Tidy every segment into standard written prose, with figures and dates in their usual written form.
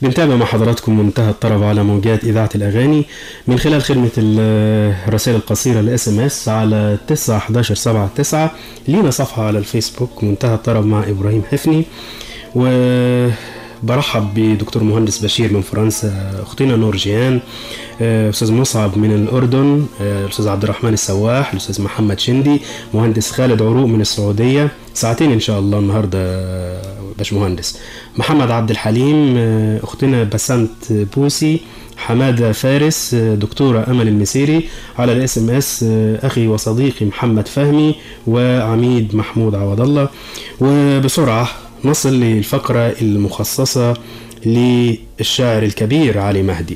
بنتابع مع حضراتكم منتهى الطرب على موجات إذاعة الأغاني من خلال خدمة الرسائل القصيرة لSMS على 91179. لينا صفحة على الفيسبوك منتهى الطرب مع إبراهيم حفني، وبرحب بدكتور مهندس بشير من فرنسا، أختنا نور جيان، أستاذ مصعب من الأردن، الأستاذ عبد الرحمن السواح، الأستاذ محمد شندي، مهندس خالد عروق من السعودية، ساعتين إن شاء الله النهاردة باش مهندس، محمد عبد الحليم، أختنا بسنت بوسي، حمادة فارس، دكتورة أمل المسيري على الSMS، أخي وصديقي محمد فهمي، وعميد محمود عوض الله. وبسرعة نصل للفقرة المخصصة للشاعر الكبير علي مهدي.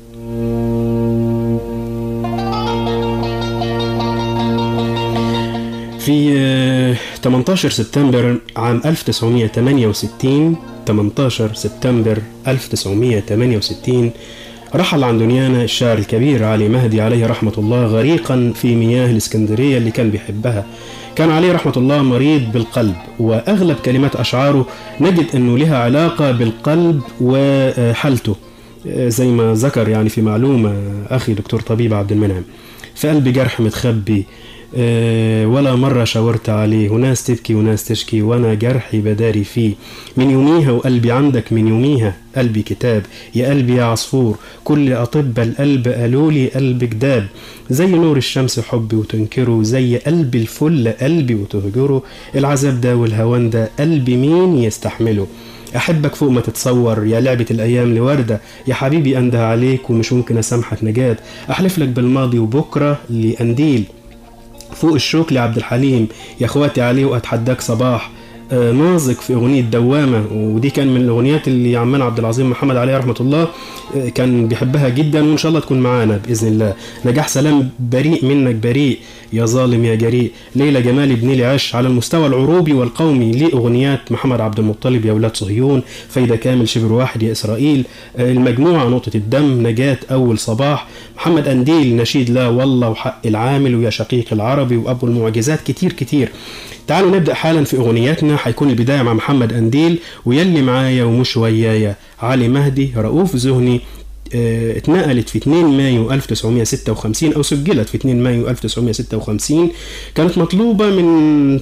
في 18 سبتمبر عام 1968 18 سبتمبر 1968 رحل عن دنيانا الشاعر الكبير علي مهدي عليه رحمة الله، غريقا في مياه الإسكندرية اللي كان بيحبها. كان عليه رحمة الله مريض بالقلب، وأغلب كلمات أشعاره نجد أنه لها علاقة بالقلب وحالته، زي ما ذكر يعني في معلومة أخي دكتور طبيب عبد المنعم: في قلبي جرح متخبي، ولا مرة شاورت عليه، وناس تبكي وناس تشكي، وانا جرحي بداري فيه، من يوميها وقلبي عندك، من يوميها قلبي كتاب، يا قلبي يا عصفور، كل أطباء القلب قالولي قلبك داب، زي نور الشمس حبي وتنكره، زي قلب الفل قلبي وتهجره، العذاب ده والهوان ده قلبي مين يستحمله، أحبك فوق ما تتصور، يا لعبة الأيام لوردة، يا حبيبي أنده عليك ومش ممكن أسامحك نجاة، أحلف لك بالماضي وبكرة لأنديل، فوق الشوك لعبد الحليم، يا اخواتي عليه واتحداك صباح، نازك في اغنية دوامة، ودي كان من الاغنيات اللي عمنا عبد العظيم محمد عليه رحمة الله كان بيحبها جدا، وان شاء الله تكون معانا باذن الله. نجاح سلام بريء منك بريء، يا ظالم يا جريء، ليلى جمال ابن لي عش، على المستوى العروبي والقومي لاغنيات محمد عبد المطلب، يا ولاد صهيون، فايدة كامل، شبر واحد، يا اسرائيل، المجموعة، نقطة الدم، نجاة، اول صباح، محمد أنديل، نشيد لا والله، وحق العامل، ويا شقيق العربي، وابو المعجزات، كتير كتير. تعالوا نبدأ حالا في أغنياتنا. هيكون البداية مع محمد أنديل ويلي معايا ومش ويايا، علي مهدي، رؤوف ذهني. اتنقلت في 2 مايو 1956 أو سجلت في 2 مايو 1956. كانت مطلوبة من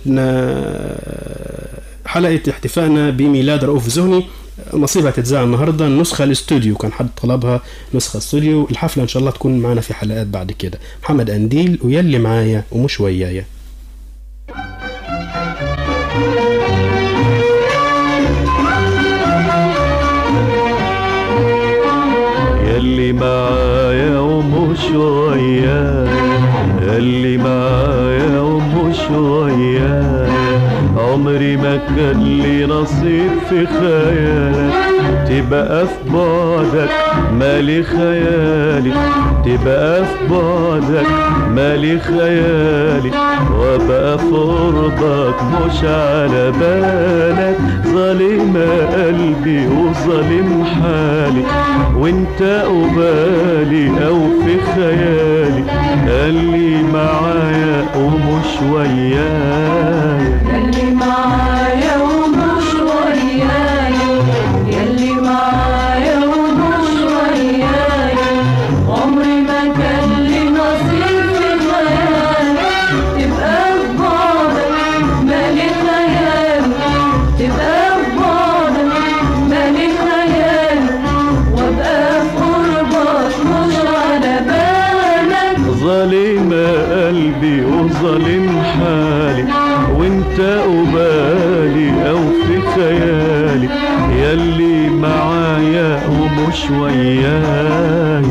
حلقة احتفائنا بميلاد رؤوف ذهني، نصيبها تتذاع النهاردة. النسخة الاستوديو كان حد طلبها نسخة استوديو، الحفلة إن شاء الله تكون معنا في حلقات بعد كده. محمد أنديل ويلي معايا ومش ويايا. يلي معايا ومش ويايا، يلي معايا ومش ويايا، عمري ما كان لي نصيب في خيالك، تبقى في بعدك مالي خيالي، تبقى في بعدك مالي خيالي، وابقى في قربك مش على بالك، ظالم قلبي وظالم حالي، وانت قبالي او في خيالي، قالي معايا ومش ويايا، يلي معايا ومش ويايا، يلي معايا ومش ويايا، عمري ما كان لي نصيب في خيالك، تبقى في بعدك مالي خيالك، تبقى في بعدك مالي خيالك، وابقى في قربك مش على بالك، ظالم قلبي وظالم حالي، وانت قبالي او في خيالي، يلي معايا ومش ويايا.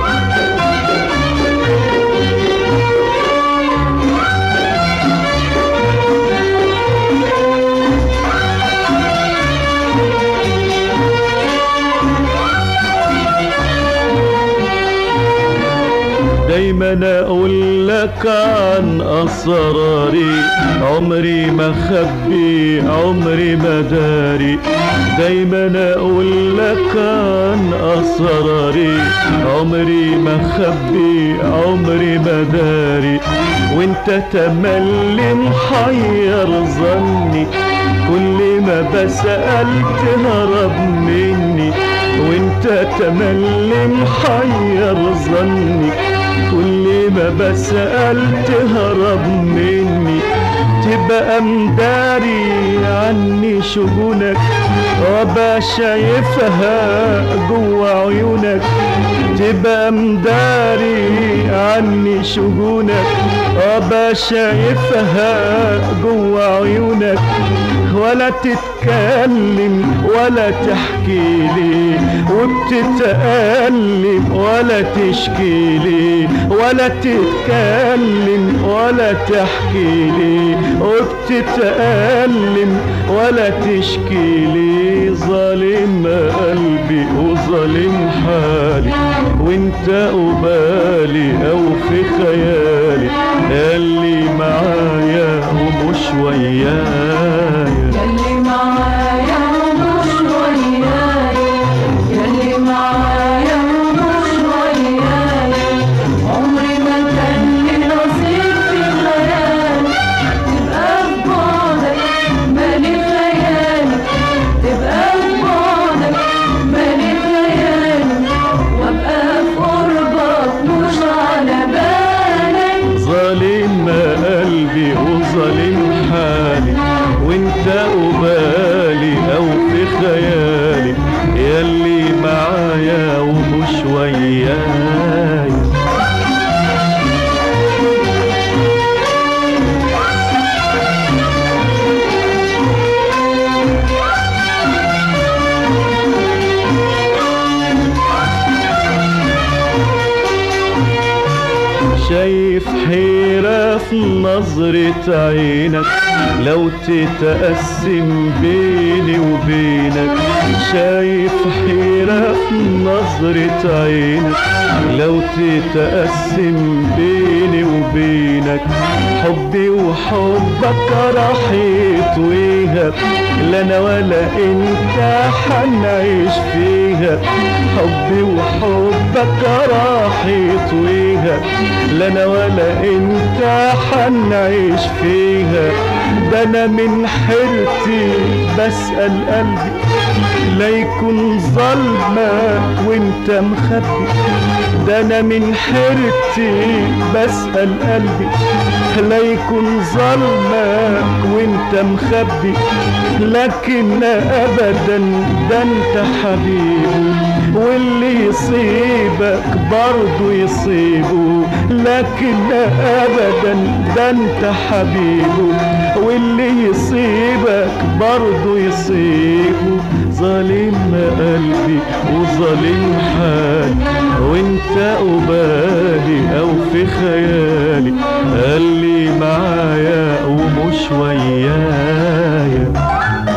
دايما اقول لك عن اسراري، عمري ما خبي عمري ما داري، دايما اقول لك عن اسراري، عمري ما خبي عمري ما داري، وانت تملي محير ظني، كل ما بسأل تهرب مني، وانت وانت تملي محير ظني، كل ما بسأل تهرب مني، تبقى مداري عني شجونك وابقى شايفها جوا عيونك، تبقى مداري عني شجونك وابقى شايفها جوا عيونك، ولا تتكلم ولا تحكي لي وبتتألم ولا تشكي لي، ولا تتكلم ولا تحكي لي وبتتألم ولا تشكي لي. ظالم قلبي وظالم حالي، وانت قبالي او في خيالي، اللي معايا ومش ويايا، يلي معايا ومش ويايا، يلي معايا ومش ويايا، عمري ما كان لي نصيب في خيالي، تبقى في بعدك مالي خيالي، تبقى في بعدك مالي خيالي، وابقى في قربك مش على بالك. ظالم قلبي وظالم حالي، وانت قبالي او في خيالي، يلي معايا ومش ويايا. شايف حيرة في نظرة عينك لو تتقسم بيني وبينك، شايف حيرة في نظرة عينك لو تتقسم بيني وبينك، حبي وحبك راح يطويها، لا انا ولا انت حنعيش فيها، حبي وحبك راح يطويها، لا انا ولا انت حنعيش فيها. ده انا من حيرتي بسأل قلبي لا يكون ظلمك وانت مخبي، ده انا من حيرتي بسأل قلبي لا يكون ظلمك وانت مخبي، لكن ابدا ده انت حبيبي، واللي يصيبك برضو يصيبه، لكن ابدا ده انت حبيبه، واللي يصيبك برضو يصيبه. ظالم قلبي وظالم حالي، وانت قبالي او في خيالي، اللي معايا ومش ويايا.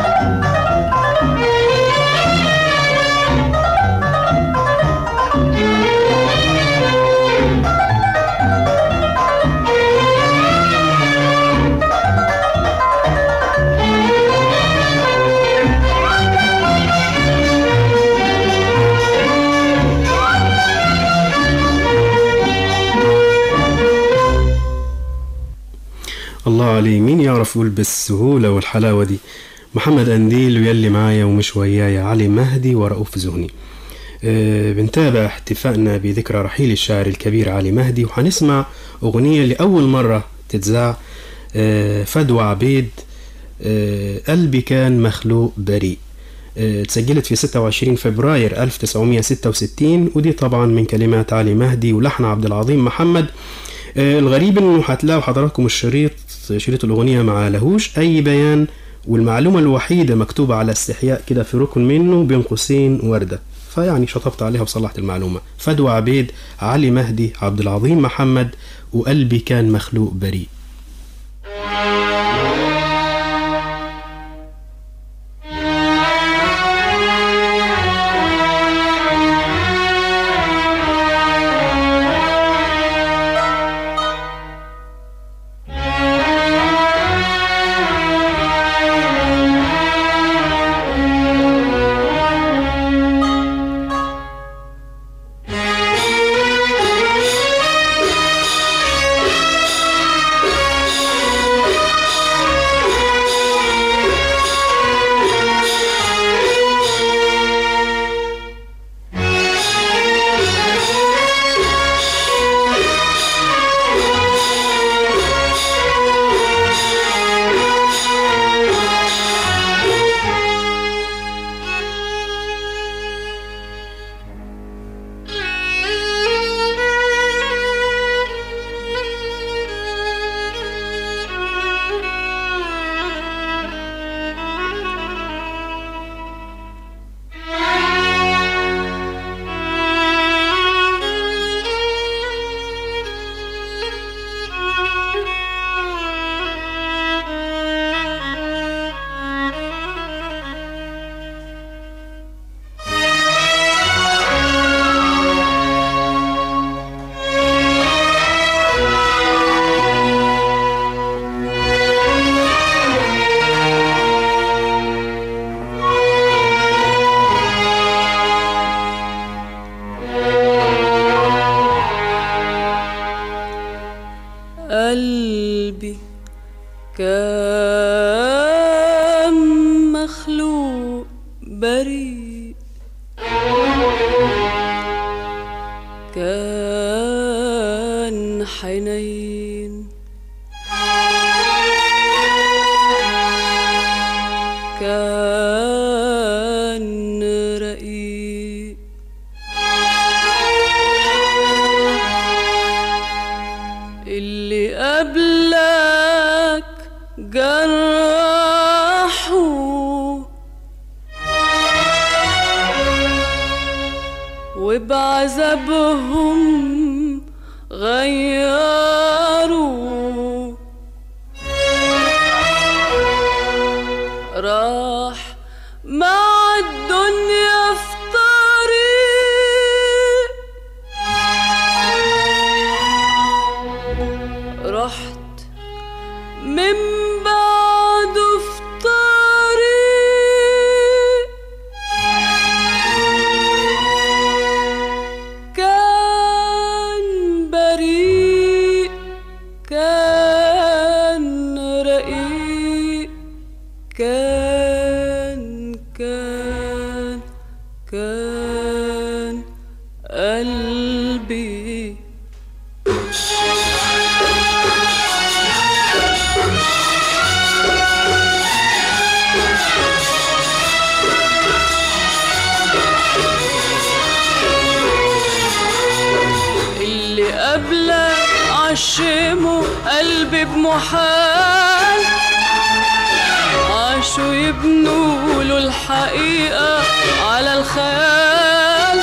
الله عليه، مين يعرف يقول بالسهولة والحلاوة دي؟ محمد أنديل ويلي معايا ومش ويايا، علي مهدي ورؤوف زهني. بنتابع احتفائنا بذكرى رحيل الشاعر الكبير علي مهدي، وهنسمع أغنية لأول مرة تتذاع، فدوى عبيد، قلبي كان مخلوق بريء. تسجلت في 26 فبراير 1966، ودي طبعا من كلمات علي مهدي ولحن عبد العظيم محمد. الغريب انه هتلاقوا حضراتكم شريط الاغنيه ما لهوش اي بيان، والمعلومه الوحيده مكتوبه على استحياء كده في ركن منه بين قوسين ورده، فيعني شطبت عليها وصلحت المعلومه. فدوى عبيد، علي مهدي، عبد العظيم محمد، وقلبي كان مخلوق بريء. كان حنين كان رقيق اللي قبلك جرحوا وبعذابهم غيروا راح مع الدنيا في طريق رحت من بعده في طريق كان بريء كان رقيق كان قلبي اللي قبلك عشموا قلبي بمحال عاشوا يبنوا له الحقيقة على الخيال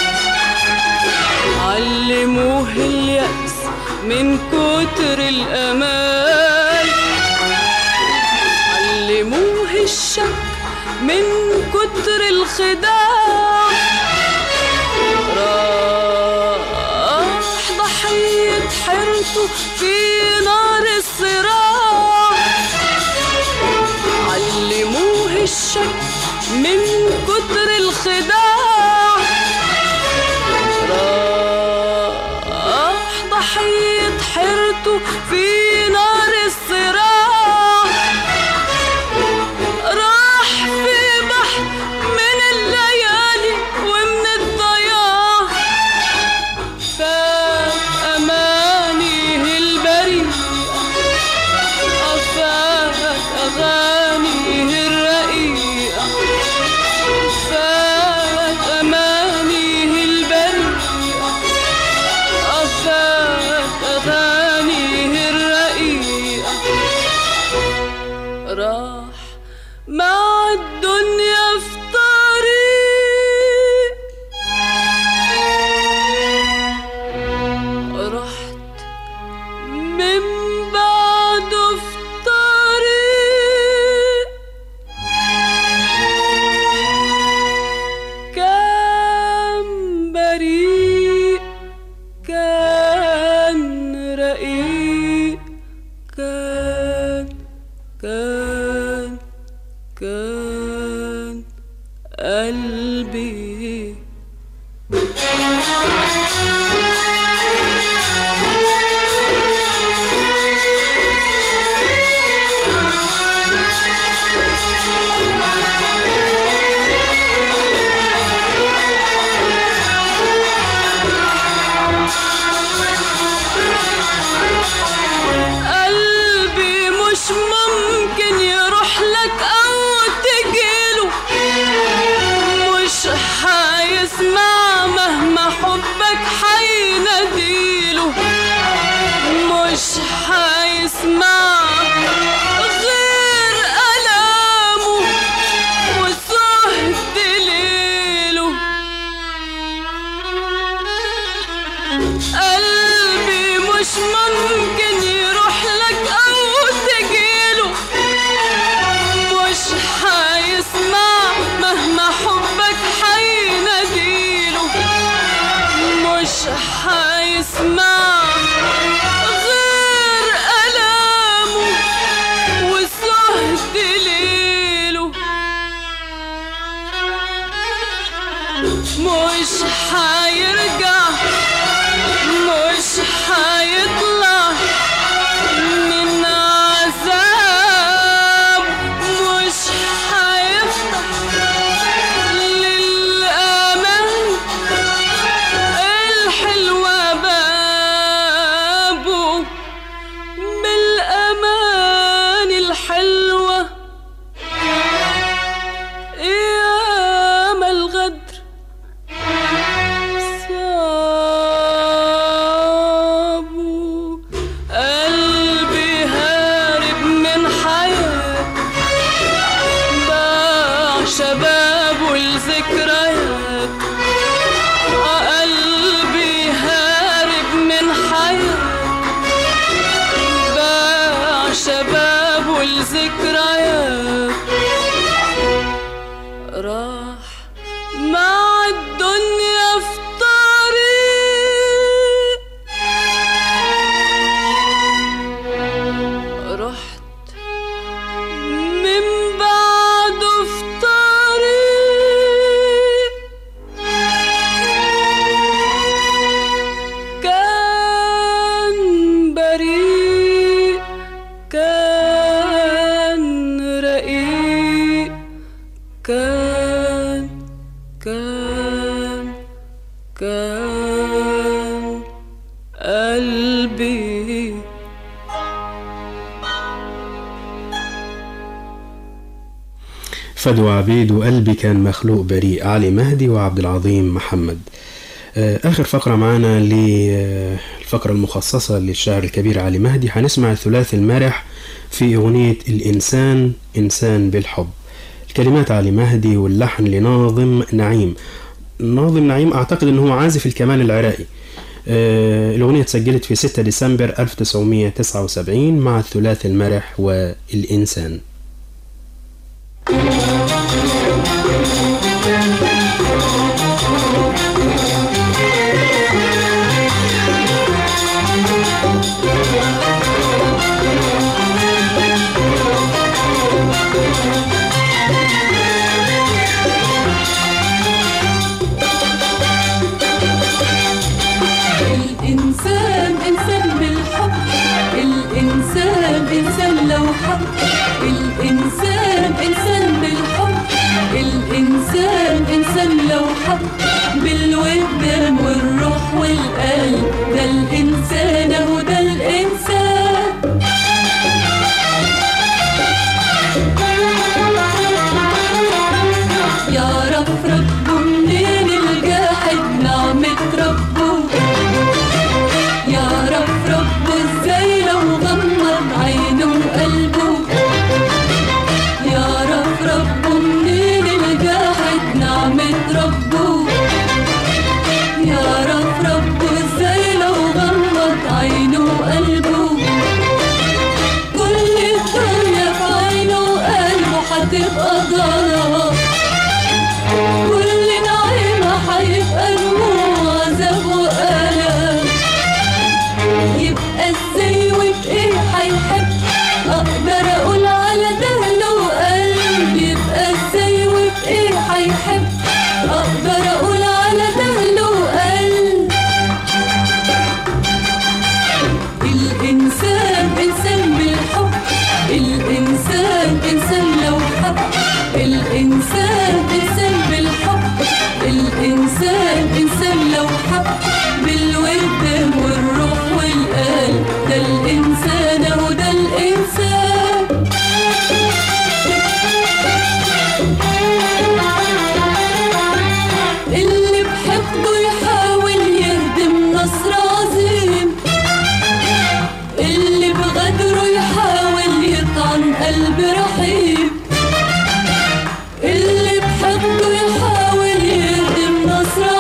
علموه اليأس من كتر الأمال علموه الشك من كتر الخداع راح ضحية حيرته في نار الصراع علموه الشك من كتر الخداع راح ضحية حيرته في نار الصراع راح في بحر من الليالي ومن الضياع فات أمانيه البريئة فات أغانيه الرقيقة فات أمانيه البريئة فات أغانيه الرقيقة راح مع الدنيا في طريق رحت من بعده في طريق كان بريء كان رقيق كان قلبي قلبي مش ممكن يروح لك أو تجيله مش حيسمع مهما حبك حيناديله مش حيسمع غير ألامه وسهد ليله قلبي مش ممكن يروح لك أو تجيله مش حيسمع مهما حبك حيناديله مش حيسمع غير ألامه وسهد ليله مش حيرجع مش حيطلع من عذاب مش حيفتح للأمان كان قلبي فدوى عبيد وقلبي كان مخلوق بريء، علي مهدي وعبد العظيم محمد. آخر فقرة معانا للفقرة المخصصة للشاعر الكبير علي مهدي، هنسمع الثلاثي المرح في أغنية الإنسان إنسان بالحب. الكلمات علي مهدي واللحن لناظم نعيم. ناظم نعيم أعتقد أنه عازف الكمان العراقي. الأغنية تسجلت في 6 ديسمبر 1979 مع الثلاثي المرح والإنسان. الإنسان إنسان بالحب، الإنسان إنسان لو حب، الإنسان إنسان بالحب، الإنسان إنسان لو حب، بالود والروح والقلب، ده الإنسان أهو ده الإنسان. يعرف ربه منين الجاحد نعمة ربه، يعرف ربه ازاي لو غمض عينه وقلبه، يعرف ربه منين الجاحد نعمة ربه، يعرف ربه ازاي لو غمض عينه وقلبه. كل الدنيا في عينه وقلبه هتبقى ضلال، كل نعيمة هيبقى دموع عذاب وألم. يبقى ازاي وبإيه هيحب، أقدر أقول على دهن وقلب. يبقى ازاي وبإيه هيحب، أقدر أقول على دهن وقلب. الإنسان إنسان بالحب، الإنسان إنسان لو حب، الإنسان إنسان بالحب، الإنسان إنسان لو حب، بالود والروح والقلب، ده الإنسان أهو ده الإنسان. اللي بحبه يحاول يهدم نصر عظيم، اللي بغدره يحاول يطعن قلب رحيم، اللي بحبه يحاول يهدم نصر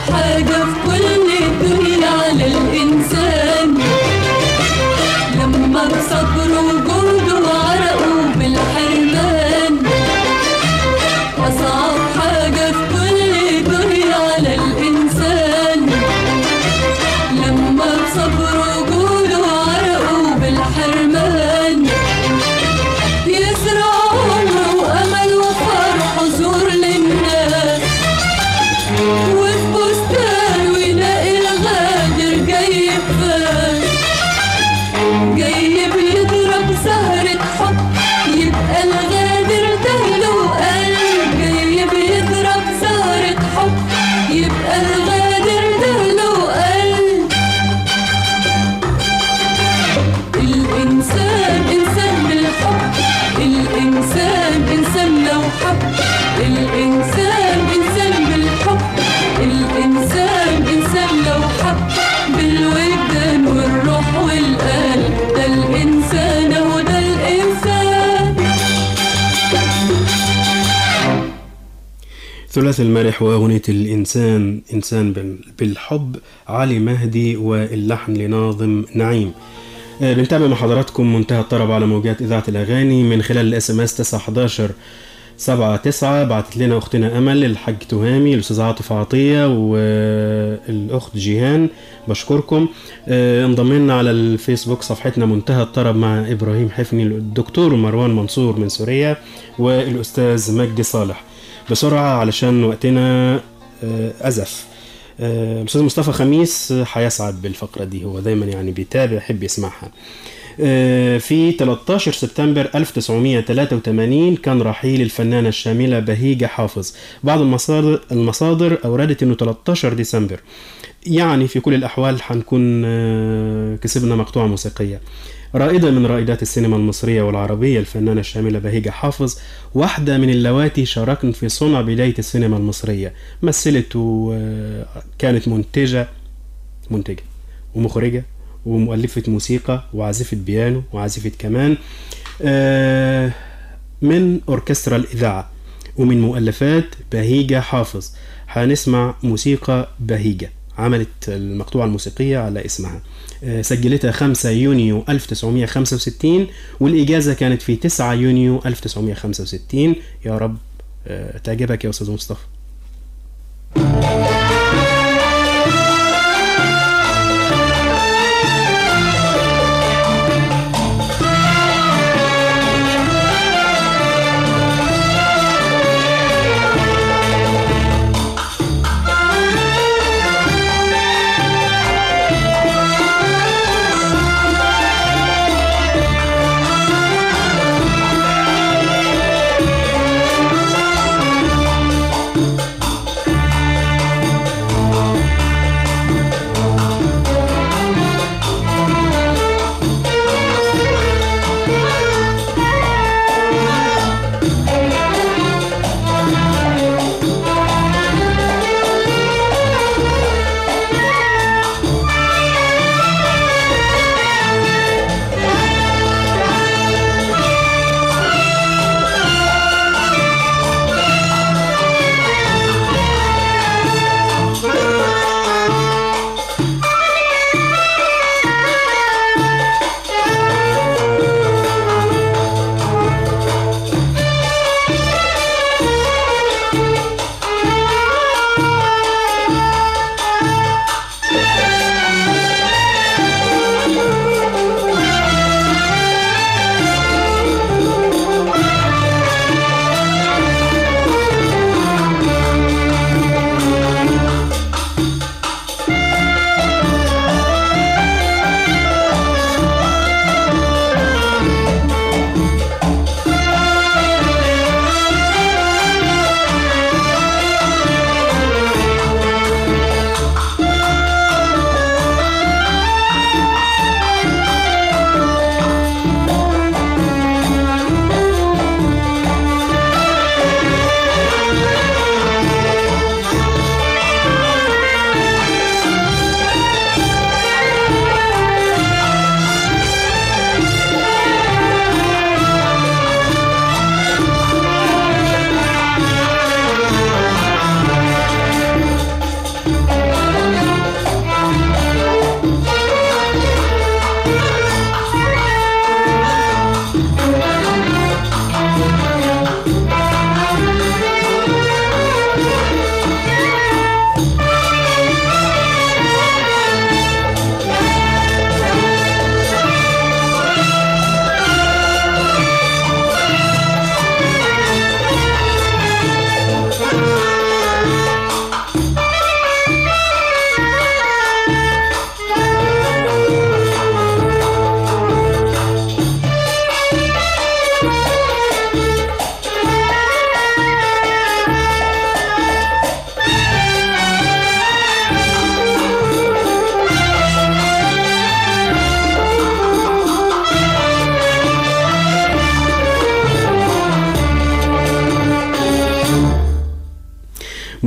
حاجة في كل الدنيا على الإنسان لما بصبره وجهده وعرقه بالحرمان. أصعب حاجة في كل الدنيا على الإنسان لما بصبره وجهده وعرقه بالحرمان. يسرق عمره وأمل وفرح وزور للناس وفي بستان ويلاقي الغادر جاي بفاس جاي بيضرب سهرة حب يبقى الغادر دهله قلب. جاي بيضرب سهرة حب يبقى الغادر دهله قلب. الإنسان إنسان بالحب الإنسان إنسان لو حب الإنسان إنسان بالحب الإنسان إنسان لو حب بالوجدان والروح والقلب. ده الإنسان هو ده الإنسان. ثلاثي المرح وأغنية الإنسان إنسان بالحب علي مهدي واللحن لناظم نعيم. بنتابع مع حضراتكم منتهى الطرب على موجات إذاعة الأغاني من خلال الاس ام اس 911-79. بعتت لنا أختنا أمل، الحاج تهامي، الأستاذ عاطف عطية، والأخت جيهان. بشكركم. انضم لنا على الفيسبوك صفحتنا منتهى الطرب مع إبراهيم حفني، الدكتور مروان منصور من سوريا، والأستاذ مجدي صالح. بسرعة علشان وقتنا أزف. الأستاذ مصطفى خميس حيسعد بالفقرة دي، هو دايما يعني بيتابع يحب يسمعها. في 13 سبتمبر 1983 كان رحيل الفنانة الشاملة بهيجة حافظ. بعض المصادر أوردت أنه 13 ديسمبر، يعني في كل الأحوال حنكون كسبنا مقطوعة موسيقية. رائدة من رائدات السينما المصرية والعربية الفنانة الشاملة بهيجة حافظ، واحدة من اللواتي شاركن في صنع بداية السينما المصرية. مثلت وكانت منتجة ومخرجة ومؤلفة موسيقى وعازفة بيانو وعازفة كمان من أوركسترا الإذاعة. ومن مؤلفات بهيجة حافظ هنسمع موسيقى بهيجة، عملت المقطوعة الموسيقية على اسمها. سجلتها 5 يونيو 1965 والإجازة كانت في 9 يونيو 1965. يا رب تعجبك يا أستاذ مصطفى.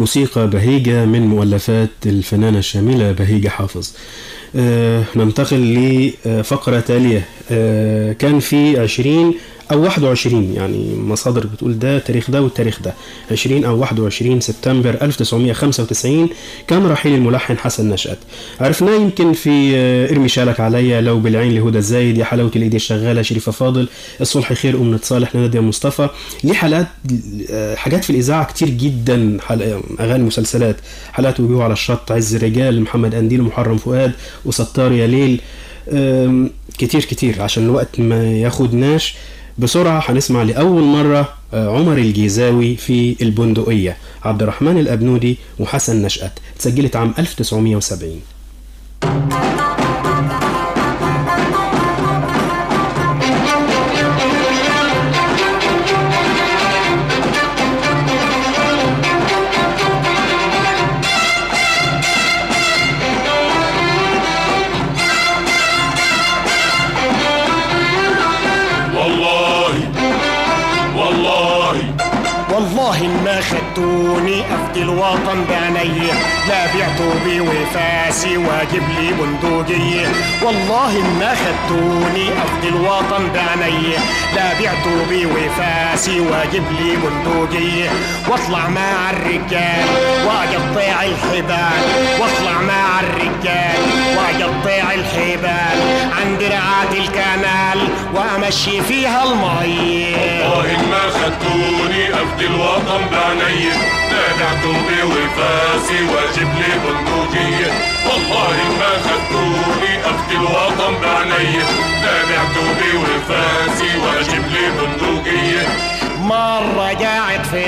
موسيقى بهيجة من مؤلفات الفنانة الشاملة بهيجة حافظ. ننتقل لفقرة تالية. كان في 20 أو 21، يعني مصادر بتقول ده التاريخ ده والتاريخ ده، 20 أو 21 سبتمبر 1995 كان رحيل الملحن حسن نشأت. عرفناه يمكن في ارمي شالك عليا، لو بالعين لهدى الزايد، يا حلاوة الإيد الشغالة شريفة فاضل، الصلح خير أمنة صالح لنادية مصطفى. ليه حاجات في الإذاعة كتير جدا، أغاني مسلسلات، حالات وجوه على الشط، عز الرجال، محمد أنديل، محرم فؤاد، وستار يا ليل. كتير عشان الوقت ما ياخدناش بسرعة. هنسمع لأول مرة عمر الجيزاوي في البندقية، عبد الرحمن الأبنودي وحسن نشأت، تسجلت عام 1970. والله ما خدتوني افدي الوطن بعيني، لا بعتوا بي وفاسي واجيب لي بندقية. والله ما خدتوني افدي الوطن بعيني، لا بعتوا بي وفاسي واجيب لي بندقية. واطلع مع الرجال واقطع الحبال، واطلع مع الرجال واقطع الحبال عند رعاة الكنال وامشي فيها المية. والله ما خدتوني افدي الوطن بعيني، لا بعتوا بي وفاسي واجيب لي بندقية. والله ما خدتوني افدي الوطن بعيني، لا بعتوا بي وفاسي واجيب لي بندقية. مرة قاعد في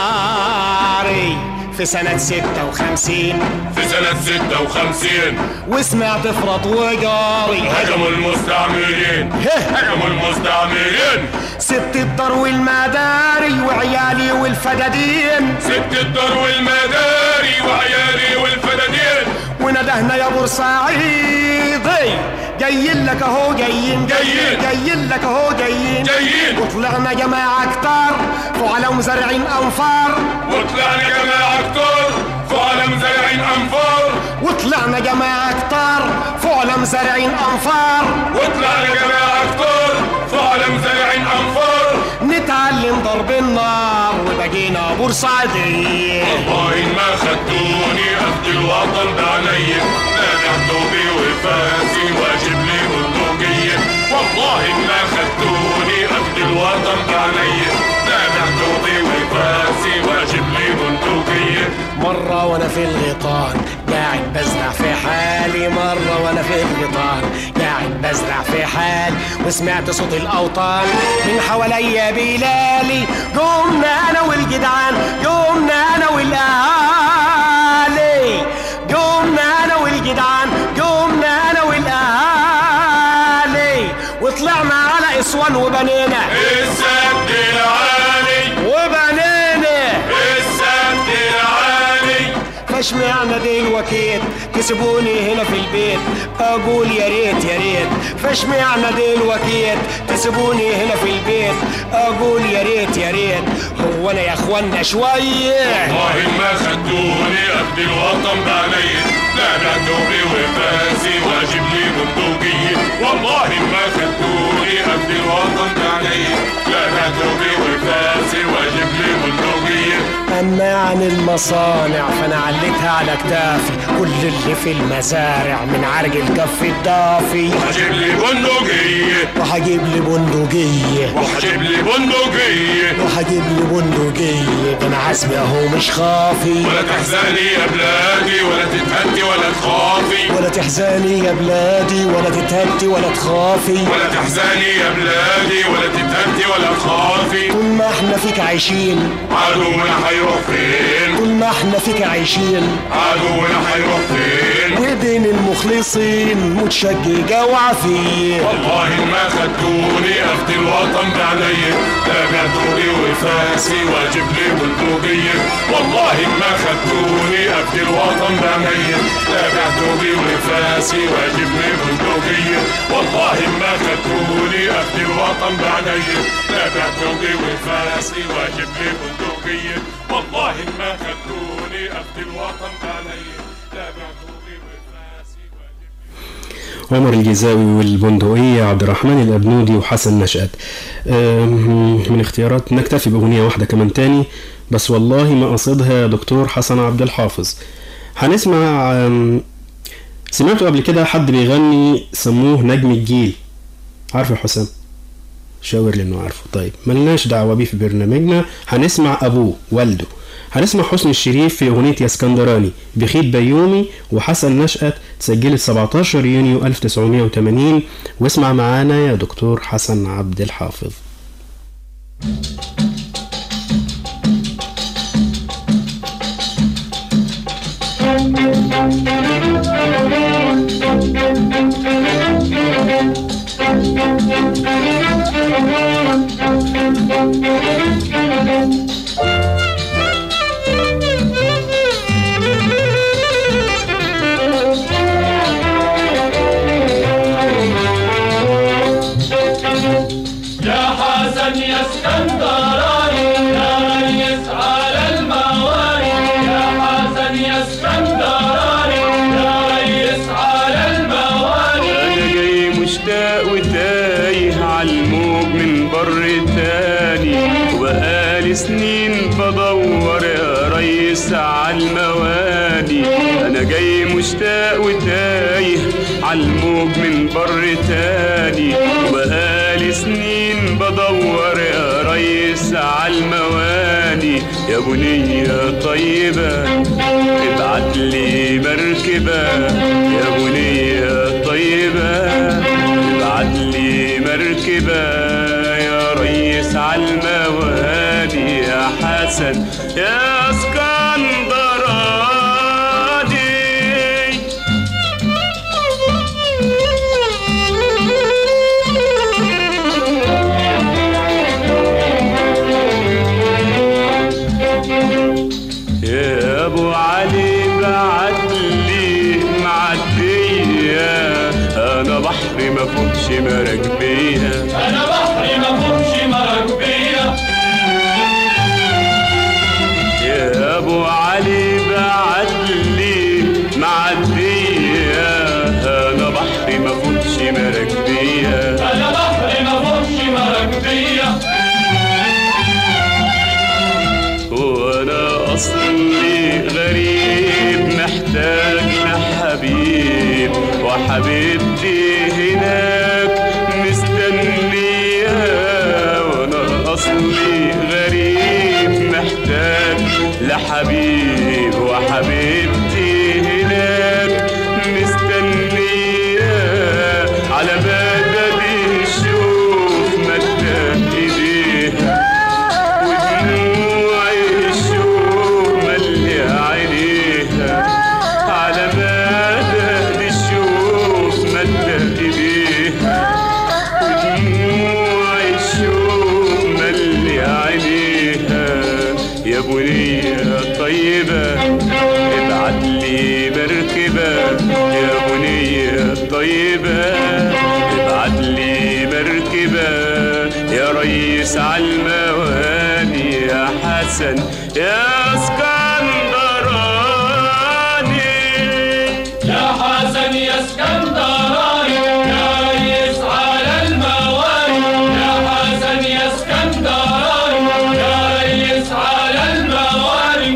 داري في سنة 56، في سنة 56 وسمعت فرط وجاري هجموا المستعمرين، هجموا المستعمرين. سبت الدار والمداري وعيالي والفدادين، سبت الدار والمداري وعيالي والفدادين. وندهنا يا بورسعيدي جايين لك اهو، جايين لك اهو، جايين. وطلعنا جماعة كتار فعلا مزرعين انفار، وطلعنا جماعة كتار فعلا مزرعين انفار، وطلعنا جماعة كتار فعلا مزرعين انفار، وطلعنا جماعة كتار فعلا مزرعين انفار. نتعلم ضرب النار وبقينا بورسعيدية. والله ما خدتوني افدي الوطن بعيني، لا بعتوا بي وفاسي واجيب لي بندقية. والله ما خدتوني افدي الوطن بعيني، لا بعتوا بي وفاسي واجيب لي بندقية. مرة وانا في الغيطان قاعد بزرع في حالي، مرة وانا في الغيطان قاعد بزرع في حالي، وسمعت صوت الاوطان من حواليا بلالي. قمنا انا والجدعان، قمنا انا والاهالي، قمنا انا والجدعان، قمنا انا والاهالي. وطلعنا على اسوان وبنينا السد العالي، وبنينا السد العالي. فاشمعنا دلوقتي تسيبوني هنا في البيت، اقول يا ريت يا ريت. فاشمعنا دلوقتي تسيبوني هنا في البيت، اقول يا ريت يا ريت. هو انا يا اخوانا شويه والله ما خدوني افدي الوطن بعيني، لا بعتوا بي وفاسي واجيب لي بندقية. والله ما خدوني افدي الوطن بعيني، لا بعتوا بي وفاسي واجيب لي بندقية. اما عن المصانع فانا عليتها على كتافي، كل اللي في المزارع من عرق الكف الضافي. وهجيب لي بندقية، وهجيب لي بندقية، وهجيب لي بندقية، وهجيب لي بندقية. ده انا عزمي اهو مش خافي. ولا تحزني يا بلادي ولا تتهدي ولا تخافي، ولا تحزني يا بلادي ولا تتهدي ولا تخافي، ولا تحزني يا بلادي ولا تتهدي ولا تخافي. طول ما احنا فيك عايشين عدونا هيروح فين؟ طول ما احنا فيك عايشين عدونا هيروح فين؟ وبين المخلصين متشججة وعفين. والله ما خدوني افدي الوطن بعيني، لا بعتوا لي وفاسي واجيب لي بندقية. والله ما خدوني افدي الوطن بعيني، لا بعتوا لي وفاسي واجيب لي بندقية. والله ما خدوني افدي الوطن بعيني، لا بعتوا لي وفاسي واجيب لي بندقية. والله ما خدوني أفدي الوطن بعيني تابع طوبي وفاسي عمر الجزاوي والبندقية، عبد الرحمن الأبنودي وحسن نشأت. من اختيارات نكتفي بأغنية واحدة كمان تاني، بس والله ما قصدها دكتور حسن عبد الحافظ. هنسمع سمعته قبل كده حد بيغني سموه نجم الجيل، عارفه حسام؟ شاور لأنه عارفه. طيب ملناش دعوة بيه في برنامجنا. هنسمع أبوه والده، هنسمع حسن الشريف في أغنية يا اسكندراني بخيت بيومي، وحسن نشأت تسجلت 17 يونيو 1980. واسمع معانا يا دكتور حسن عبد الحافظ. سنين بدور يا ريس عالمواني، انا جاي مشتاق وتايه عالموج من بر تاني، وبقالي سنين بدور يا ريس عالمواني. يا بنية طيبة ابعتلي مركبة، يا بنية طيبة ابعتلي مركبة يا ريس عالمواني. يا حسن يا اسكندراني، يا ابو علي بعتلي معدية، انا بحري ما فوقش مراكبية، أنا بحري ما فوقش مراكبية. يا ابو علي بعتلي معدية، انا بحري ما فوقش مراكبية، أنا بحري ما فوقش مراكبية. وانا اصلي غريب محتاج لحبيب، وحبيبتي هناك مستنية. وانا اصلي غريب محتاج لحبيب، وحبيبتي هناك مستنية. على مدد الشوف مدد ايديها، ودموع الشوق ملي عينيها. على مدد الشوق مدد ايديها، ودموع الشوق ملي عينيها. يا بنية طيبة ابعتلي مركبة، يا بنية طيبة ابعتلي مركبة يا ريس عالمواني. يا حسن يا اسكندراني، يا حسن يا اسكندراني يا ريس على المواني، يا حسن يا اسكندراني يا ريس على المواني.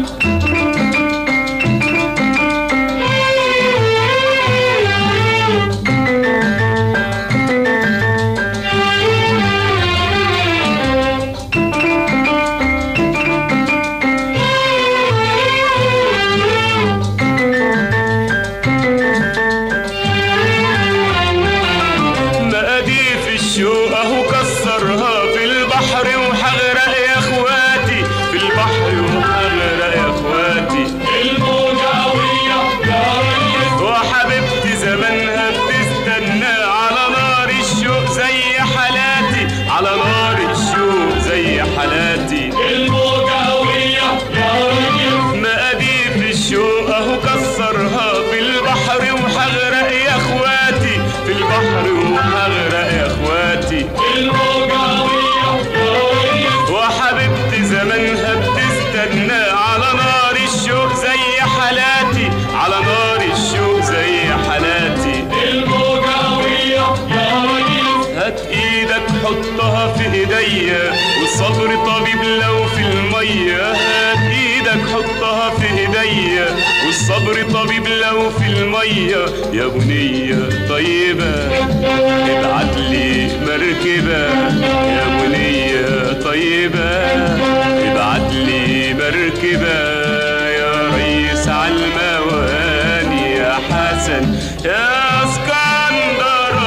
مقاديف الشوق اهو كسرها في البحر وحغرق يا اخواتي، في البحر وحغرق يا اخواتي. الموجاوية يا ريس وحبيبتي زمانها بتستنى على نار الشوق زي حالاتي، على نار الشوق زي حالاتي. الموجاوية يا ريس مقاديف الشوق اهو كسرها في البحر وحغرق يا اخواتي، في البحر وحغرق يا اخواتي. الموجاوية يا ريس وحبيبتي زمانها بتستنى على نار الشوق زي حطها في ايديا والصبر طبيب لو في المية. هات ايدك حطها في ايديا والصبر طبيب لو في المية. يا بنية طيبة ابعت لي مركبة. يا بنية طيبة ابعت لي مركبة. يا ريس عالمواني يا حسن يا اسكندراني.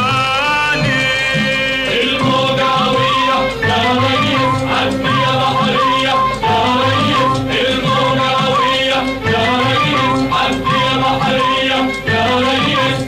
الموجة قوية يا ريس عدي يا بحرية يا ريس. الموجة قوية يا ريس عدي يا بحرية يا ريس.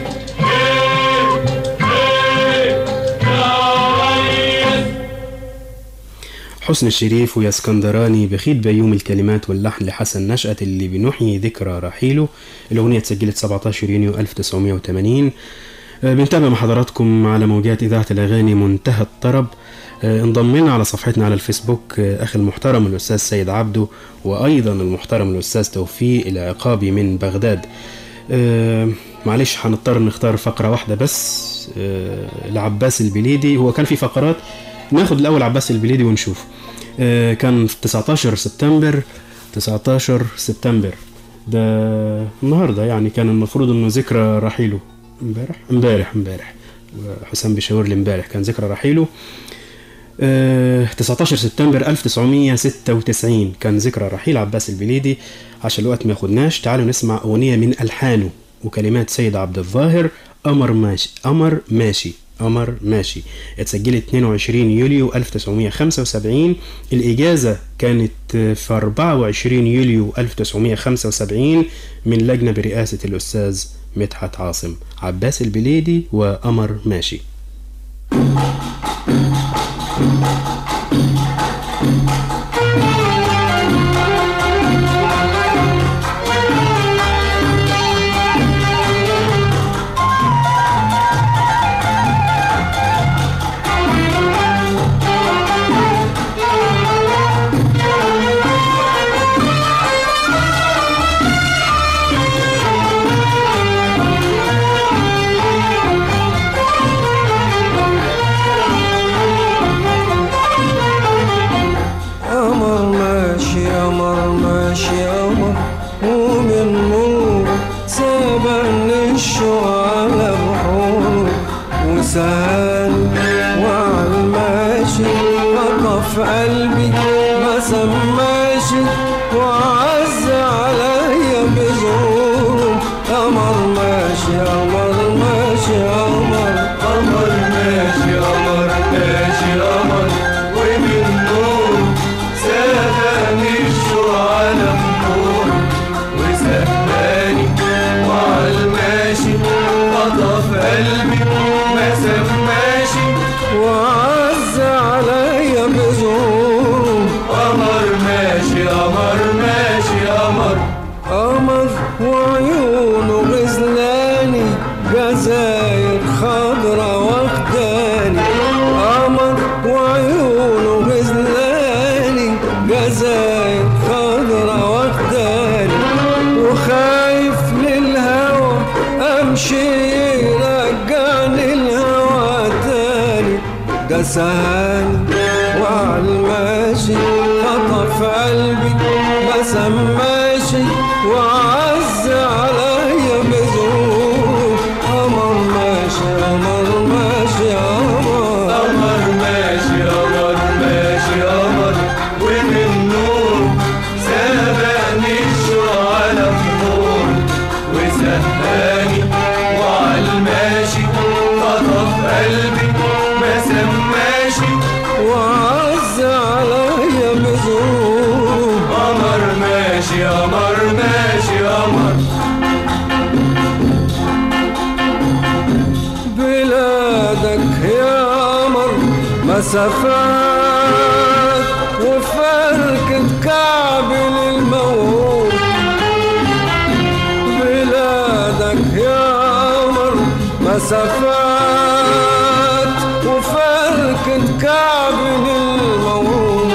يا ريس. حسن الشريف ويا اسكندراني بخيت بيوم الكلمات واللحن لحسن نشأت اللي بنحيي ذكرى رحيله. الأغنية اتسجلت 17 يونيو 1980. بنتابع مع حضراتكم على موجات إذاعة الأغاني منتهى الطرب. انضم لنا على صفحتنا على الفيسبوك أخي المحترم الأستاذ سيد عبده، وأيضا المحترم الأستاذ توفيق العقابي من بغداد. معلش هنضطر نختار فقرة واحدة بس لعباس البليدي. هو كان في فقرات، ناخد الأول عباس البليدي ونشوف. كان في 19 سبتمبر ده النهاردة، يعني كان المفروض انه ذكرى رحيله امبارح حسام بيشاور لي امبارح كان ذكرى رحيله. 19 سبتمبر 1996 كان ذكرى رحيل عباس البليدي. عشان الوقت ما ياخدناش، تعالوا نسمع أغنية من ألحانه وكلمات سيد عبد الظاهر. قمر ماشي اتسجلت 22 يوليو 1975. الإجازة كانت في 24 يوليو 1975 من لجنة برئاسة الأستاذ مدحت عاصم. عباس البليدي وقمر ماشي. في قلبي ما سماشي وعز عليا بزوره. قمر ماشي قمر ماشي قمر ماشي قمر ماشي قمر ومن نور ساداني الشوق على نور وسهاني وعلى الماشي خطف قلبي ما سماشي وعز عليا بزور. قمر ماشي قمر وعيونه غزلاني جزاير خضرا واخداني. قمر وعيونه غزلاني جزاير خضرا واخداني. وخايف للهوى امشي يرجعني الهوى تاني. ده سهاني وعالماشي خطف قلبي ما سماشي وعز عليا بزور. قمر ماشي قمر ماشي قمر ماشي قمر ماشي قمر ومن نور سبقني الشوق على النور وسهاني وعالماشي خطف قلبي ما سماشي وعز عليا بزور. قمر ماشي قمر ماشي قمر بلادك يا قمر مسافات وفركة كعب للموت. بلادك يا قمر مسافات وفركة كعب للموت.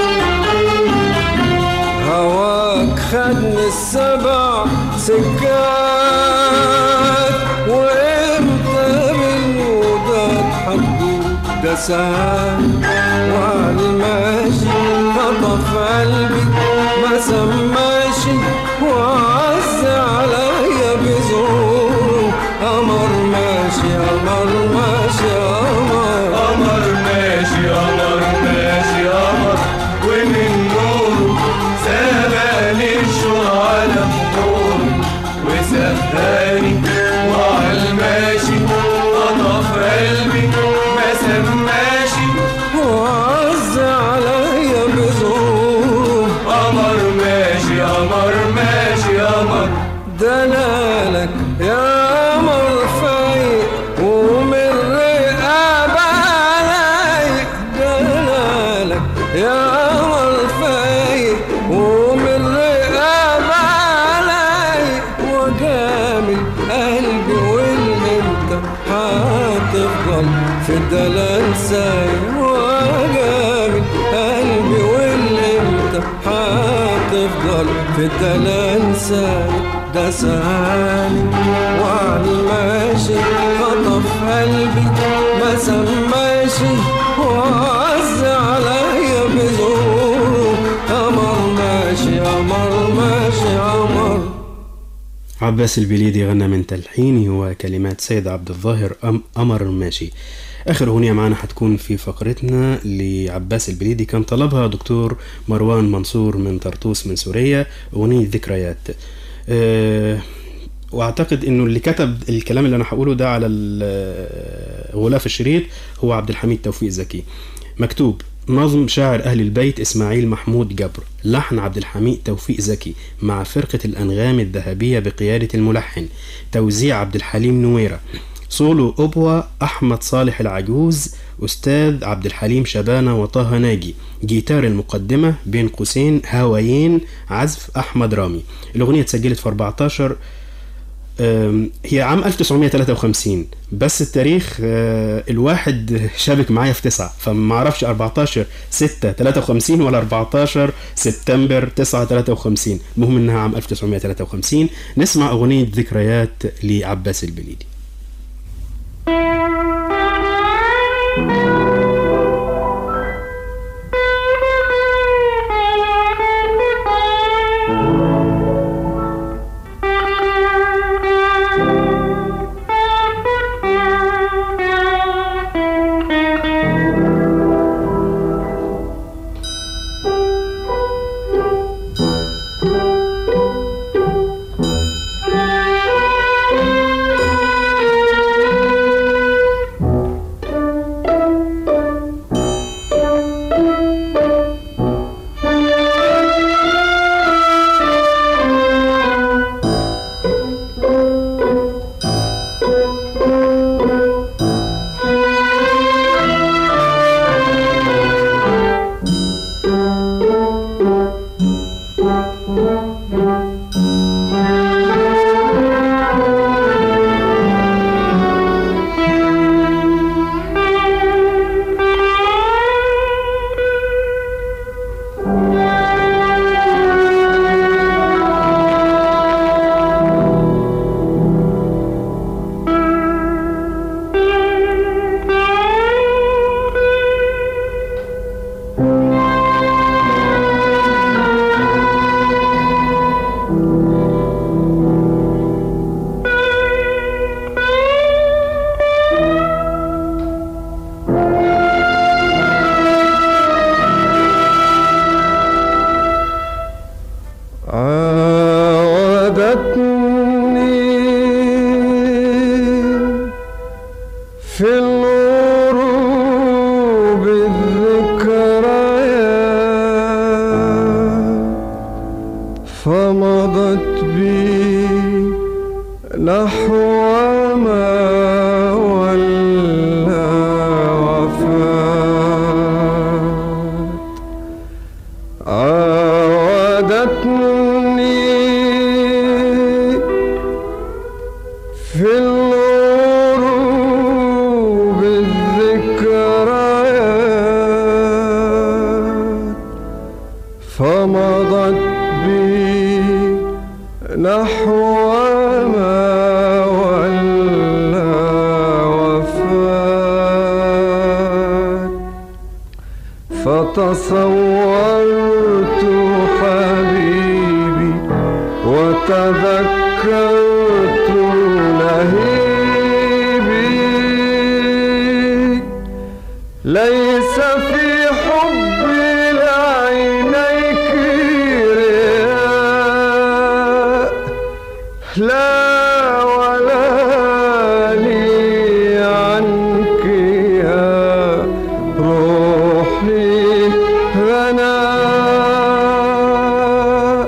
هواك خدني السبع سكات وامتى بالوداد حبوك. ده سهل وعالماشي خطف قلبي ما سماشي وعز عليا بزوره قمر ماشي قمر ماشي قمر قمر ماشي قمر ماشي قمر ومن نوره سباني الشوق على بطوله وسهاني وعالماشي خطف قلبي ما سماشي وعز عليا بزوره قمر ماشي قمر ماشي قمر دلالك يا قمر فايق ومن رقابة عليك دلالك يا قمر فايق ومن رقابة عليك وجامل قلبي واللي انت هتفضل في الدلال سايق وجامل قلبي واللي انت هتفضل في الدلال سايق ده سهاني وعالماشي خطف قلبي ما سماشي وعز عليا بزوره قمر ماشي قمر ماشي قمر. عباس البليدي غنى من تلحينه وكلمات سيد عبد الظاهر قمر ماشي. آخر أغنية معنا هتكون في فقرتنا لعباس البليدي، كان طلبها دكتور مروان منصور من طرطوس من سوريا، أغنية ذكريات. واعتقد انه اللي كتب الكلام اللي انا هقوله ده على غلاف الشريط هو عبد الحميد توفيق زكي. مكتوب: نظم شاعر اهل البيت اسماعيل محمود جبر، لحن عبد الحميد توفيق زكي مع فرقة الانغام الذهبية بقيادة الملحن، توزيع عبد الحليم نويرة، صولو أبوة أحمد صالح العجوز، أستاذ عبد الحليم شبانة وطه ناجي، جيتار المقدمة بين قوسين هوايين، عزف أحمد رامي. الأغنية اتسجلت في 14 هي عام 1953 بس التاريخ الواحد شابك معايا في 9 فما اعرفش 14/6/53 ولا 14 سبتمبر 9/53. المهم انها عام 1953. نسمع أغنية ذكريات لعباس البليدي. صورت حبيبي وتذكرت لهيبي ليس في حبي لعينيك رياء لا ولا لي عنك يا روحي غناء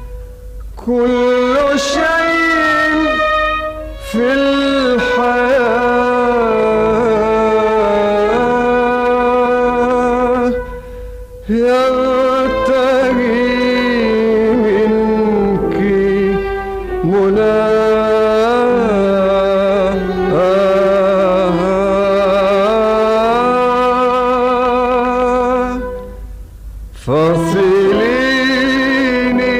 كل شيء في الحياة يرتجي منك مناه فاصليني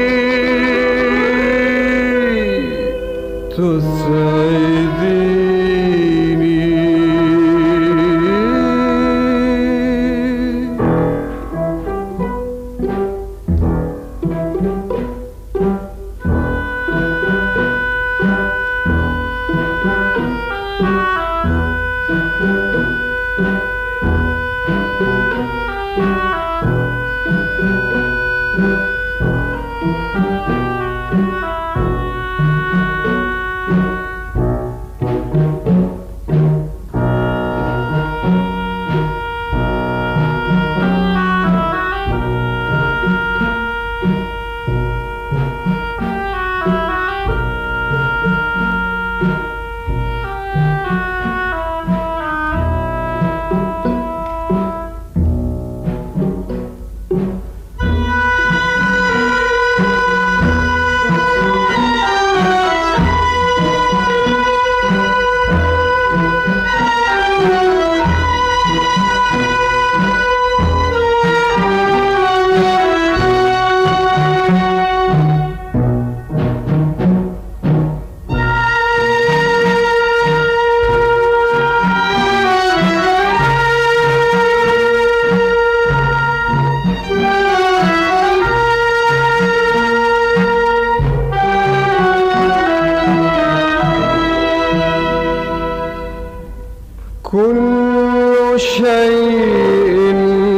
كل شيء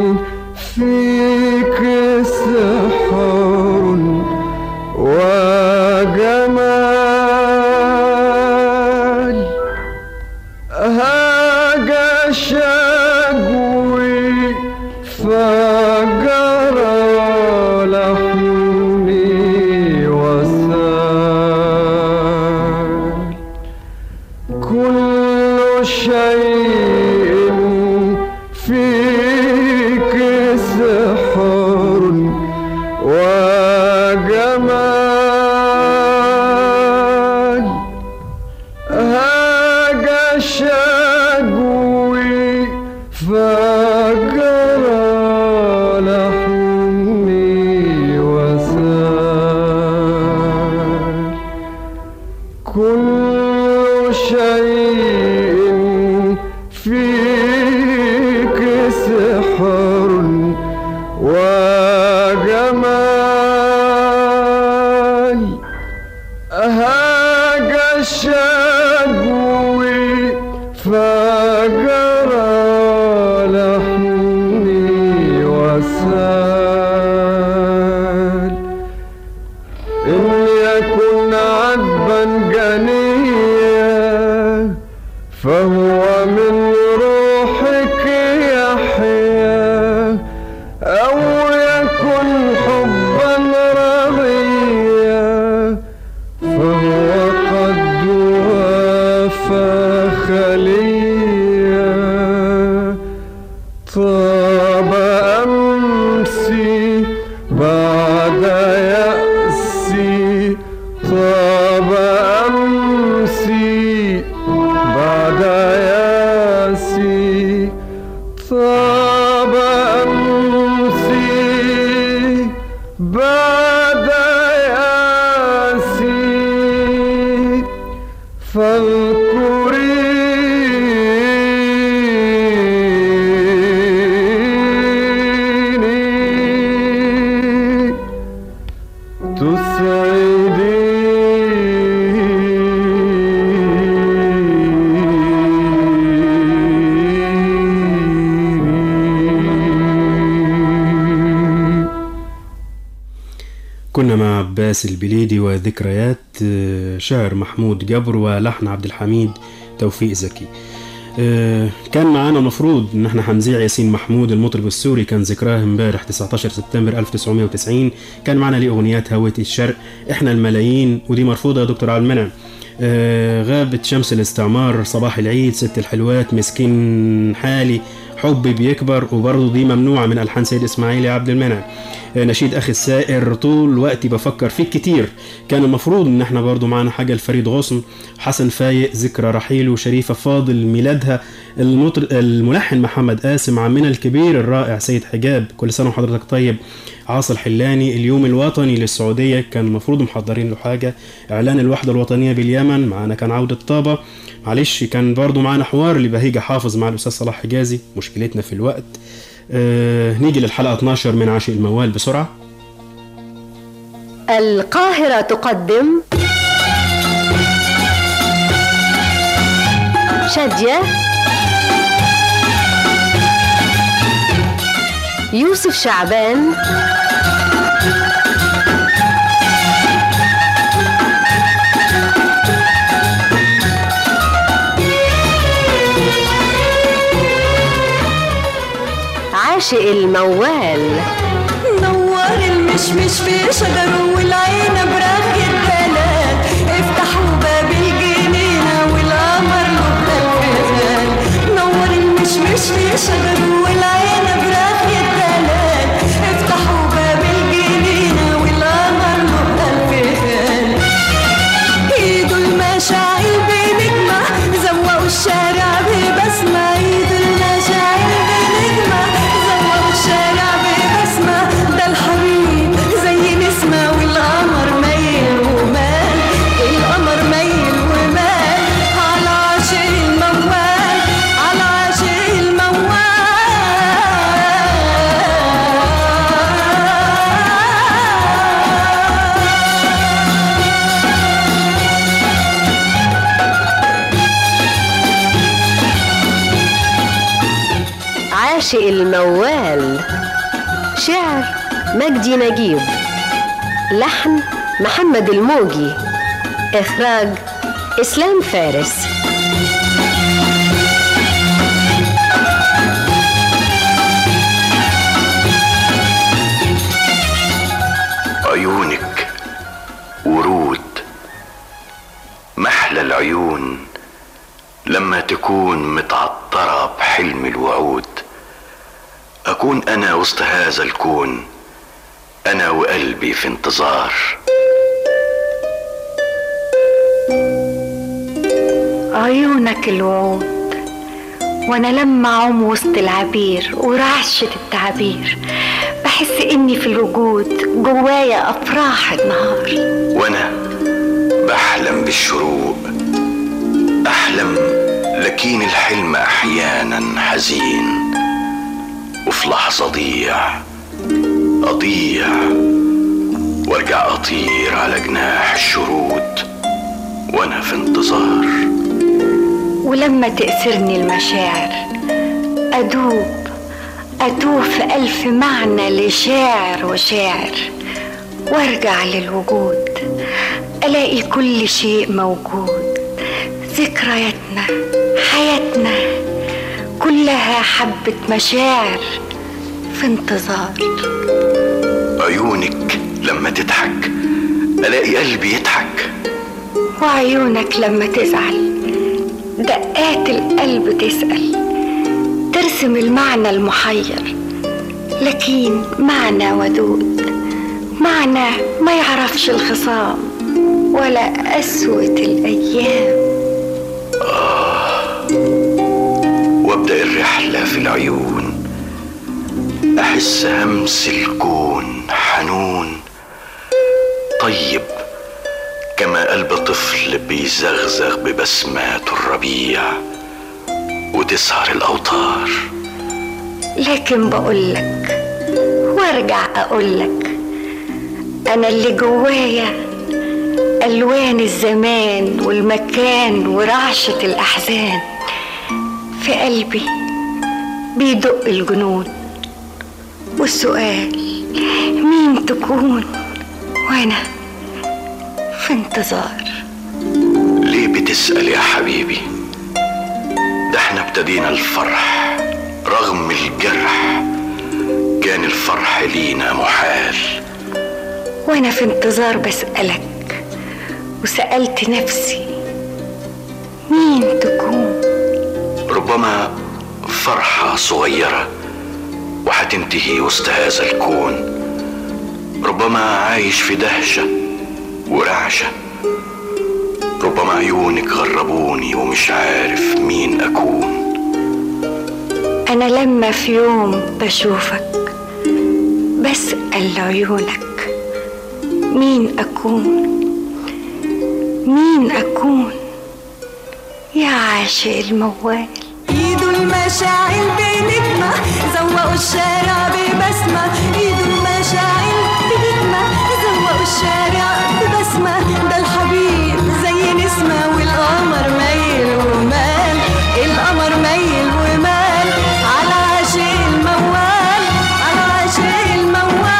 فيك سحر وجمال هاج شجوي فجرى لحمي وسال كل شيء فيك سحر وجمال هاج شجوي فجرى لحمي وسال كل شيء فيك سحر وجمال هاج شجوي فجرى لحمي وسال إن يكن عذبا جنيا فهو من روحك يحيا أو يكن حبا رضيا فهو قد وافى خليا طاب أمسي بعد يأسي طاب أمسي بعد يأسي طاب أمسي بعد يأسي فاذكريني عباس البليدي وذكريات، شعر محمود جبر ولحن عبد الحميد توفيق زكي. كان معانا مفروض ان احنا هنذيع ياسين محمود المطرب السوري، كان ذكراه امبارح 19 سبتمبر 1990. كان معانا ليه اغنيات هوية الشرق، احنا الملايين، ودي مرفوضة يا دكتور عبد المنعم. غابت شمس الاستعمار، صباح العيد، ست الحلوات، مسكين حالي، حبي بيكبر، وبرضه دي ممنوعة من ألحان سيد إسماعيل يا عبد المنعم. نشيد أخي السائر، طول وقتي بفكر فيك كتير. كان المفروض إن احنا برضه معنا حاجة لفريد غصن، حسن فايق، ذكرى رحيله، شريفة فاضل ميلادها، الملحن محمد قاسم، عمنا الكبير الرائع سيد حجاب، كل سنة وحضرتك طيب. عاصر حلاني، اليوم الوطني للسعودية، كان المفروض محضرين له حاجة. إعلان الوحدة الوطنية باليمن، معنا كان عودة طابة. معلش كان برضو معنا حوار لبهيجة حافظ مع الأستاذ صلاح حجازي، مشكلتنا في الوقت. نيجي للحلقة 12 من عاشق الموال بسرعة. القاهرة تقدم شادية، يوسف شعبان، عاشق الموال. نور المشمش في شجره والعين براق الدلال، افتحوا باب الجنينة والقمر له الفخال. نور المشمش في شجره والعين براق الدلال، افتحوا باب الجنينة والقمر له الفخال. ايده المشاعل بنجمة زوقوا الشارع ببسمة، ايده المشاعل بنجمة زوقوا الشارع ببسمة. ده الحبيب زي نسمة والقمر ميل ومال، القمر ميل ومال، على عاشق الموال، على عاشق الموال. عاشق الموال، شعر مجدي نجيب، لحن محمد الموجي، إخراج إسلام فارس. عيونك ورود، محلى العيون لما تكون متعطرة بحلم الوعود. أكون أنا وسط هذا الكون، أنا وقلبي في انتظار. عيونك الوعود، وأنا لما أعوم وسط العبير ورعشة التعبير، بحس إني في الوجود جوايا أفراح النهار. وأنا بحلم بالشروق، أحلم لكن الحلم أحيانا حزين، وفي لحظة أضيع وارجع أطير على جناح الشرود وأنا في انتظار. ولما تأسرني المشاعر أدوب في ألف معنى لشاعر وشاعر، وارجع للوجود ألاقي كل شيء موجود. ذكرياتنا، حياتنا كلها حبة مشاعر في انتظار. عيونك لما تضحك ألاقي قلبي يضحك، وعيونك لما تزعل دقات القلب تسأل، ترسم المعنى المحير لكن معنى ودود، معنى ما يعرفش الخصام ولا قسوة الأيام. وابدأ الرحلة في العيون، أحس همس الكون حنون طيب، كما قلب طفل بيزغزغ ببسمات الربيع وتسهر الأوتار. لكن بقولك وارجع أقولك، أنا اللي جوايا ألوان الزمان والمكان ورعشة الأحزان، في قلبي بيدق الجنون والسؤال مين تكون، وأنا في انتظار. ليه بتسأل يا حبيبي؟ ده احنا ابتدينا الفرح رغم الجرح، كان الفرح لينا محال. وانا في انتظار بسألك وسألت نفسي مين تكون؟ ربما فرحة صغيرة وهتنتهي وسط هذا الكون، ربما عايش في دهشة ورعشة، ربما عيونك غربوني ومش عارف مين أكون. أنا لما في يوم بشوفك بسأل عيونك مين أكون؟ مين أكون يا عاشق الموال؟ ايدو المشاعل بنجمة زوقوا الشارع ببسمة، ايدو المشاعل بنجمة زوقوا الشارع ببسمة، ده الحبيب زي نسمة والقمر ميل ومال، القمر ميل ومال على عاشق الموال، على عاشق الموال.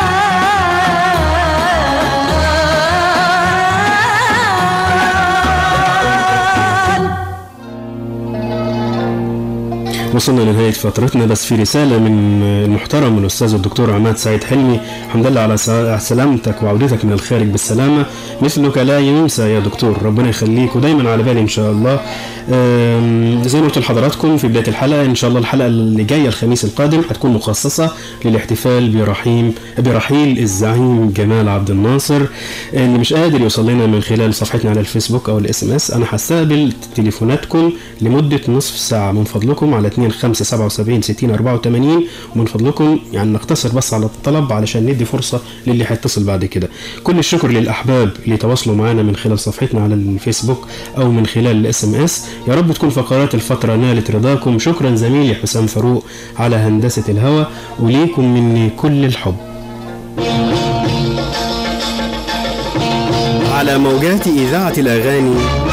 وصلنا لنهاية فترتنا، بس في رسالة من المحترم الأستاذ الدكتور عماد سعيد حلمي. الحمد لله على سلامتك وعودتك من الخارج بالسلامة، مثلك لا ينسى يا دكتور، ربنا يخليك ودايما على بالي إن شاء الله. زي ما قلت لحضراتكم في بداية الحلقة، إن شاء الله الحلقة اللي جاية الخميس القادم هتكون مخصصة للاحتفال برحيل الزعيم جمال عبد الناصر. اللي مش قادر يوصل لنا من خلال صفحتنا على الفيسبوك أو الSMS، أنا هستقبل تليفوناتكم لمدة نصف ساعة من فضلكم على 25776084، ومن فضلكم يعني نقتصر بس على الطلب علشان ندي فرصة للي هيتصل بعد كده. كل الشكر للأحباب اللي تواصلوا معنا من خلال صفحتنا على الفيسبوك أو من خلال الSMS. يا رب تكون فقرات الفترة نالت رضاكم. شكرا زميلي حسام فاروق على هندسة الهوى، وليكم مني كل الحب. على موجات إذاعة الأغاني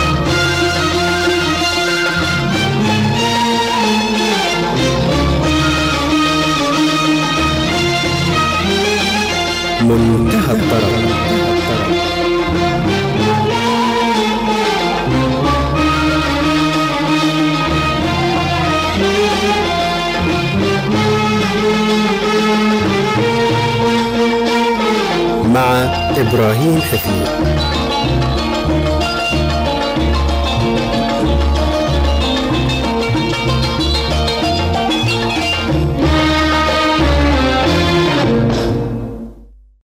منتهى الطرب. مع إبراهيم حفيظ.